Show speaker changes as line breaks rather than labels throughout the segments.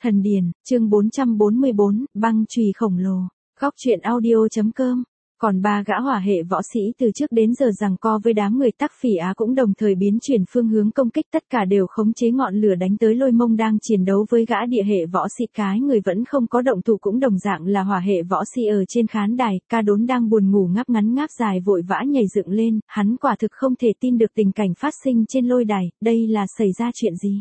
Thần Điền, chương 444, băng chùy khổng lồ. Góc truyện audio.com. Còn ba gã hỏa hệ võ sĩ từ trước đến giờ giằng co với đám người Tắc Phỉ Á cũng đồng thời biến chuyển phương hướng công kích, tất cả đều khống chế ngọn lửa đánh tới Lôi Mông đang chiến đấu với gã địa hệ võ sĩ. Cái người vẫn không có động thủ cũng đồng dạng là hỏa hệ võ sĩ ở trên khán đài. Ca Đốn đang buồn ngủ ngáp ngắn ngáp dài vội vã nhảy dựng lên, hắn quả thực không thể tin được tình cảnh phát sinh trên lôi đài, đây là xảy ra chuyện gì?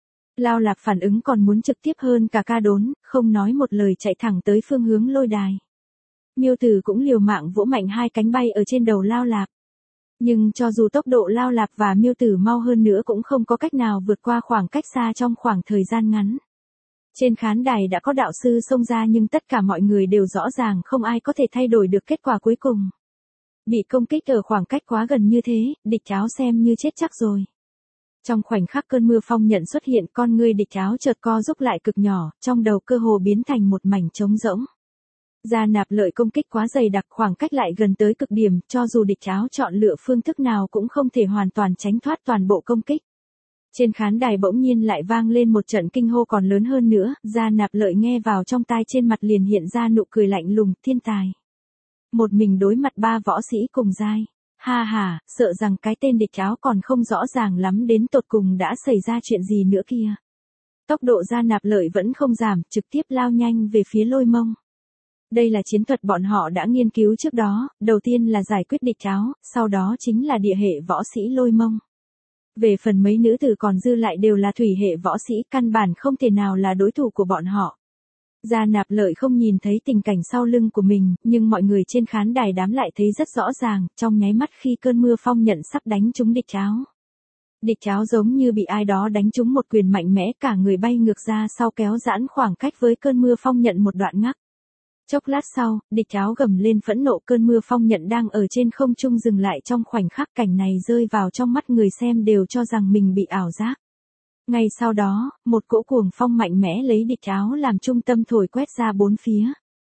Lao Lạp phản ứng còn muốn trực tiếp hơn cả Ca Đốn, không nói một lời chạy thẳng tới phương hướng lôi đài. Miêu Tử cũng liều mạng vỗ mạnh hai cánh bay ở trên đầu Lao Lạp. Nhưng cho dù tốc độ Lao Lạp và Miêu Tử mau hơn nữa cũng không có cách nào vượt qua khoảng cách xa trong khoảng thời gian ngắn. Trên khán đài đã có đạo sư xông ra nhưng tất cả mọi người đều rõ ràng không ai có thể thay đổi được kết quả cuối cùng. Bị công kích ở khoảng cách quá gần như thế, địch áo xem như chết chắc rồi. Trong khoảnh khắc cơn mưa phong nhận xuất hiện, con ngươi địch áo chợt co rút lại cực nhỏ, trong đầu cơ hồ biến thành một mảnh trống rỗng. Gia Nạp Lợi công kích quá dày đặc, khoảng cách lại gần tới cực điểm, cho dù địch áo chọn lựa phương thức nào cũng không thể hoàn toàn tránh thoát toàn bộ công kích. Trên khán đài bỗng nhiên lại vang lên một trận kinh hô còn lớn hơn nữa, Gia Nạp Lợi nghe vào trong tai trên mặt liền hiện ra nụ cười lạnh lùng, thiên tài. Một mình đối mặt ba võ sĩ cùng giai. Ha ha, sợ rằng cái tên địch áo còn không rõ ràng lắm đến tột cùng đã xảy ra chuyện gì nữa kia. Tốc độ Gia Nạp Lợi vẫn không giảm, trực tiếp lao nhanh về phía Lôi Mông. Đây là chiến thuật bọn họ đã nghiên cứu trước đó, đầu tiên là giải quyết địch áo, sau đó chính là địa hệ võ sĩ Lôi Mông. Về phần mấy nữ tử còn dư lại đều là thủy hệ võ sĩ, căn bản không thể nào là đối thủ của bọn họ. Gia Nạp Lợi không nhìn thấy tình cảnh sau lưng của mình, nhưng mọi người trên khán đài đám lại thấy rất rõ ràng, trong nháy mắt khi cơn mưa phong nhận sắp đánh trúng địch áo. Địch áo giống như bị ai đó đánh trúng một quyền mạnh mẽ, cả người bay ngược ra sau kéo giãn khoảng cách với cơn mưa phong nhận một đoạn ngắc. Chốc lát sau, địch áo gầm lên phẫn nộ, cơn mưa phong nhận đang ở trên không trung dừng lại trong khoảnh khắc, cảnh này rơi vào trong mắt người xem đều cho rằng mình bị ảo giác. Ngay sau đó, một cỗ cuồng phong mạnh mẽ lấy địch áo làm trung tâm thổi quét ra bốn phía.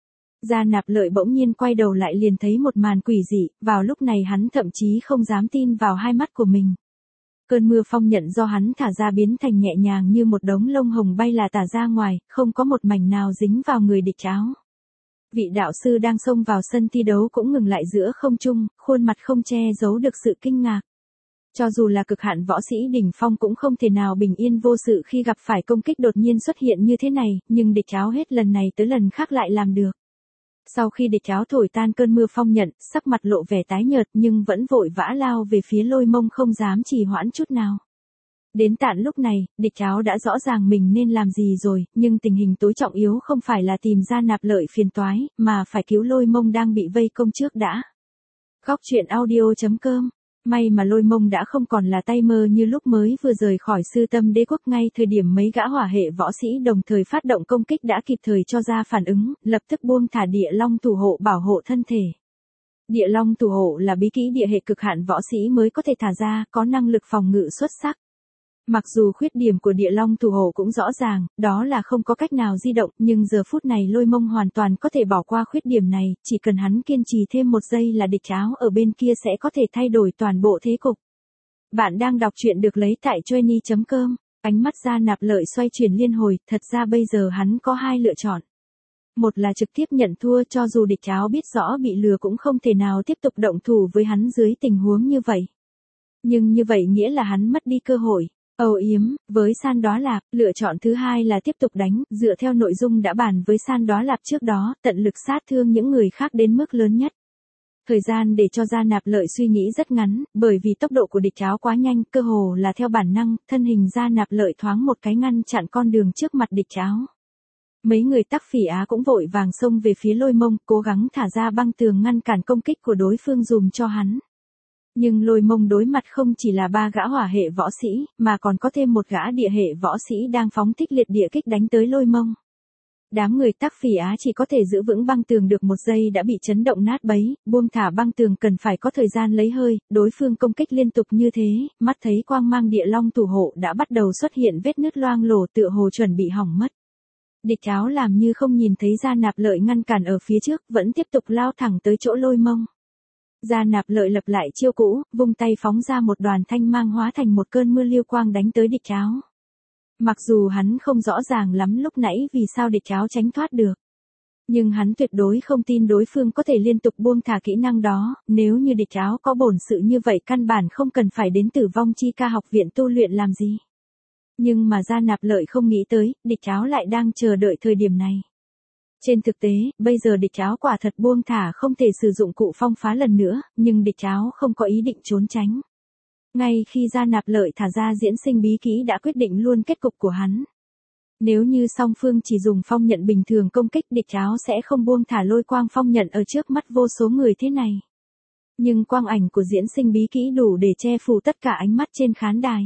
Gia Nạp Lợi bỗng nhiên quay đầu lại liền thấy một màn quỷ dị, vào lúc này hắn thậm chí không dám tin vào hai mắt của mình. Cơn mưa phong nhận do hắn thả ra biến thành nhẹ nhàng như một đống lông hồng bay là tả ra ngoài, không có một mảnh nào dính vào người địch áo. Vị đạo sư đang xông vào sân thi đấu cũng ngừng lại giữa không trung, khuôn mặt không che giấu được sự kinh ngạc. Cho dù là cực hạn võ sĩ đỉnh phong cũng không thể nào bình yên vô sự khi gặp phải công kích đột nhiên xuất hiện như thế này, nhưng địch áo hết lần này tới lần khác lại làm được. Sau khi địch áo thổi tan cơn mưa phong nhận, sắc mặt lộ vẻ tái nhợt nhưng vẫn vội vã lao về phía Lôi Mông không dám trì hoãn chút nào. Đến tận lúc này, địch áo đã rõ ràng mình nên làm gì rồi, nhưng tình hình tối trọng yếu không phải là tìm Gia Nạp Lợi phiền toái, mà phải cứu Lôi Mông đang bị vây công trước đã. Góc truyện audio.com. May mà Lôi Mông đã không còn là tay mơ như lúc mới vừa rời khỏi Sư Tâm Đế Quốc, ngay thời điểm mấy gã hỏa hệ võ sĩ đồng thời phát động công kích đã kịp thời cho ra phản ứng, lập tức buông thả Địa Long thủ hộ bảo hộ thân thể. Địa Long thủ hộ là bí kỹ địa hệ cực hạn võ sĩ mới có thể thả ra, có năng lực phòng ngự xuất sắc. Mặc dù khuyết điểm của Địa Long thủ hộ cũng rõ ràng, đó là không có cách nào di động, nhưng giờ phút này Lôi Mông hoàn toàn có thể bỏ qua khuyết điểm này, chỉ cần hắn kiên trì thêm một giây là địch áo ở bên kia sẽ có thể thay đổi toàn bộ thế cục. Bạn đang đọc truyện được lấy tại Joenie.com, ánh mắt Gia Nạp Lợi xoay chuyển liên hồi, thật ra bây giờ hắn có hai lựa chọn. Một là trực tiếp nhận thua, cho dù địch áo biết rõ bị lừa cũng không thể nào tiếp tục động thủ với hắn dưới tình huống như vậy. Nhưng như vậy nghĩa là hắn mất đi cơ hội. Âu yếm, với San Đóa Lạp, lựa chọn thứ hai là tiếp tục đánh, dựa theo nội dung đã bàn với San Đóa Lạp trước đó, tận lực sát thương những người khác đến mức lớn nhất. Thời gian để cho Gia Nạp Lợi suy nghĩ rất ngắn, bởi vì tốc độ của địch áo quá nhanh, cơ hồ là theo bản năng, thân hình Gia Nạp Lợi thoáng một cái ngăn chặn con đường trước mặt địch áo. Mấy người Tắc Phỉ Á cũng vội vàng xông về phía Lôi Mông, cố gắng thả ra băng tường ngăn cản công kích của đối phương dùm cho hắn. Nhưng Lôi Mông đối mặt không chỉ là ba gã hỏa hệ võ sĩ, mà còn có thêm một gã địa hệ võ sĩ đang phóng thích liệt địa kích đánh tới Lôi Mông. Đám người Tắc Phỉ Á chỉ có thể giữ vững băng tường được một giây đã bị chấn động nát bấy, buông thả băng tường cần phải có thời gian lấy hơi, đối phương công kích liên tục như thế, mắt thấy quang mang Địa Long thủ hộ đã bắt đầu xuất hiện vết nứt loang lổ tựa hồ chuẩn bị hỏng mất. Địch áo làm như không nhìn thấy Gia Nạp Lợi ngăn cản ở phía trước, vẫn tiếp tục lao thẳng tới chỗ Lôi Mông. Gia Nạp Lợi lập lại chiêu cũ, vung tay phóng ra một đoàn thanh mang hóa thành một cơn mưa lưu quang đánh tới địch áo. Mặc dù hắn không rõ ràng lắm lúc nãy vì sao địch áo tránh thoát được. Nhưng hắn tuyệt đối không tin đối phương có thể liên tục buông thả kỹ năng đó, nếu như địch áo có bổn sự như vậy căn bản không cần phải đến Tử Vong Chi Ca học viện tu luyện làm gì. Nhưng mà Gia Nạp Lợi không nghĩ tới, địch áo lại đang chờ đợi thời điểm này. Trên thực tế, bây giờ địch áo quả thật buông thả không thể sử dụng cụ phong phá lần nữa, nhưng địch áo không có ý định trốn tránh. Ngay khi Gia Nạp Lợi thả ra diễn sinh bí kỹ đã quyết định luôn kết cục của hắn. Nếu như song phương chỉ dùng phong nhận bình thường công kích, địch áo sẽ không buông thả lôi quang phong nhận ở trước mắt vô số người thế này. Nhưng quang ảnh của diễn sinh bí kỹ đủ để che phủ tất cả ánh mắt trên khán đài.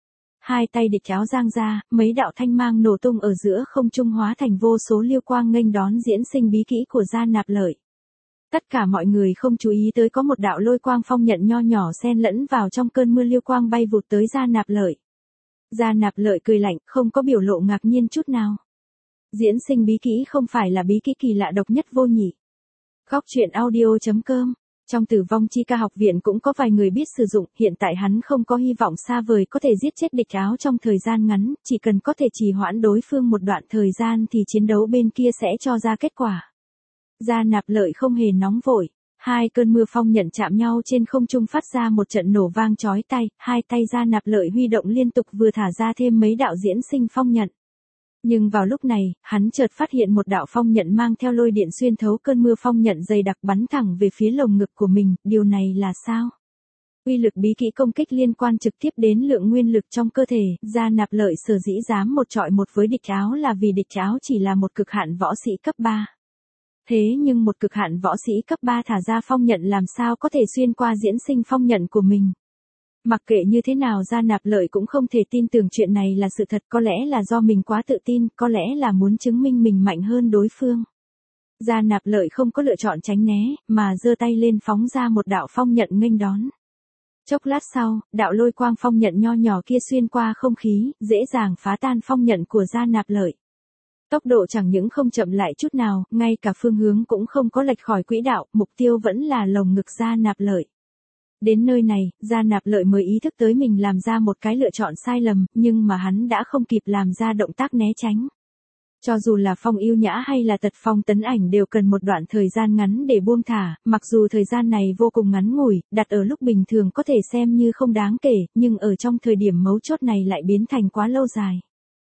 Hai tay địch áo giang ra, mấy đạo thanh mang nổ tung ở giữa không trung hóa thành vô số liêu quang nghênh đón diễn sinh bí kỹ của Gia Nạp Lợi. Tất cả mọi người không chú ý tới có một đạo lôi quang phong nhận nho nhỏ xen lẫn vào trong cơn mưa liêu quang bay vụt tới Gia Nạp Lợi. Gia Nạp Lợi cười lạnh, không có biểu lộ ngạc nhiên chút nào. Diễn sinh bí kỹ không phải là bí kỹ kỳ lạ độc nhất vô nhị. Góc truyện audio.com. Trong Tử Vong Chi Ca học viện cũng có vài người biết sử dụng, hiện tại hắn không có hy vọng xa vời có thể giết chết địch áo trong thời gian ngắn, chỉ cần có thể trì hoãn đối phương một đoạn thời gian thì chiến đấu bên kia sẽ cho ra kết quả. Gia Nạp Lợi không hề nóng vội, hai cơn mưa phong nhận chạm nhau trên không trung phát ra một trận nổ vang chói tai, hai tay Gia Nạp Lợi huy động liên tục vừa thả ra thêm mấy đạo diễn sinh phong nhận. Nhưng vào lúc này, hắn chợt phát hiện một đạo phong nhận mang theo lôi điện xuyên thấu cơn mưa phong nhận dày đặc bắn thẳng về phía lồng ngực của mình, điều này là sao? Uy lực bí kỹ công kích liên quan trực tiếp đến lượng nguyên lực trong cơ thể, Gia Nạp Lợi sở dĩ dám một trọi một với địch áo là vì địch áo chỉ là một cực hạn võ sĩ cấp 3. Thế nhưng một cực hạn võ sĩ cấp 3 thả ra phong nhận làm sao có thể xuyên qua diễn sinh phong nhận của mình. Mặc kệ như thế nào Gia Nạp Lợi cũng không thể tin tưởng chuyện này là sự thật, có lẽ là do mình quá tự tin, có lẽ là muốn chứng minh mình mạnh hơn đối phương. Gia Nạp Lợi không có lựa chọn tránh né, mà giơ tay lên phóng ra một đạo phong nhận nghênh đón. Chốc lát sau, đạo lôi quang phong nhận nho nhỏ kia xuyên qua không khí, dễ dàng phá tan phong nhận của Gia Nạp Lợi. Tốc độ chẳng những không chậm lại chút nào, ngay cả phương hướng cũng không có lệch khỏi quỹ đạo, mục tiêu vẫn là lồng ngực Gia Nạp Lợi. Đến nơi này, Gia Nạp Lợi mới ý thức tới mình làm ra một cái lựa chọn sai lầm, nhưng mà hắn đã không kịp làm ra động tác né tránh. Cho dù là phong yêu nhã hay là tật phong tấn ảnh đều cần một đoạn thời gian ngắn để buông thả, mặc dù thời gian này vô cùng ngắn ngủi, đặt ở lúc bình thường có thể xem như không đáng kể, nhưng ở trong thời điểm mấu chốt này lại biến thành quá lâu dài.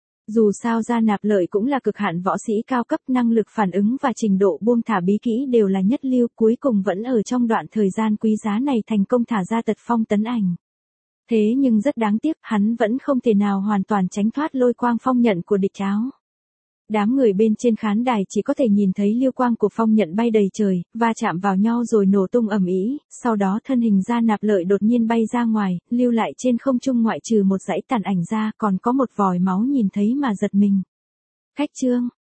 Dù sao Gia Nạp Lợi cũng là cực hạn võ sĩ cao cấp, năng lực phản ứng và trình độ buông thả bí kỹ đều là nhất lưu, cuối cùng vẫn ở trong đoạn thời gian quý giá này thành công thả ra tật phong tấn ảnh. Thế nhưng rất đáng tiếc, hắn vẫn không thể nào hoàn toàn tránh thoát lôi quang phong nhận của địch áo. Đám người bên trên khán đài chỉ có thể nhìn thấy liêu quang của phong nhận bay đầy trời, va chạm vào nhau rồi nổ tung ầm ĩ, sau đó thân hình Gia Nạp Lợi đột nhiên bay ra ngoài, lưu lại trên không trung ngoại trừ một dãy tàn ảnh ra, còn có một vòi máu nhìn thấy mà giật mình. Khách chương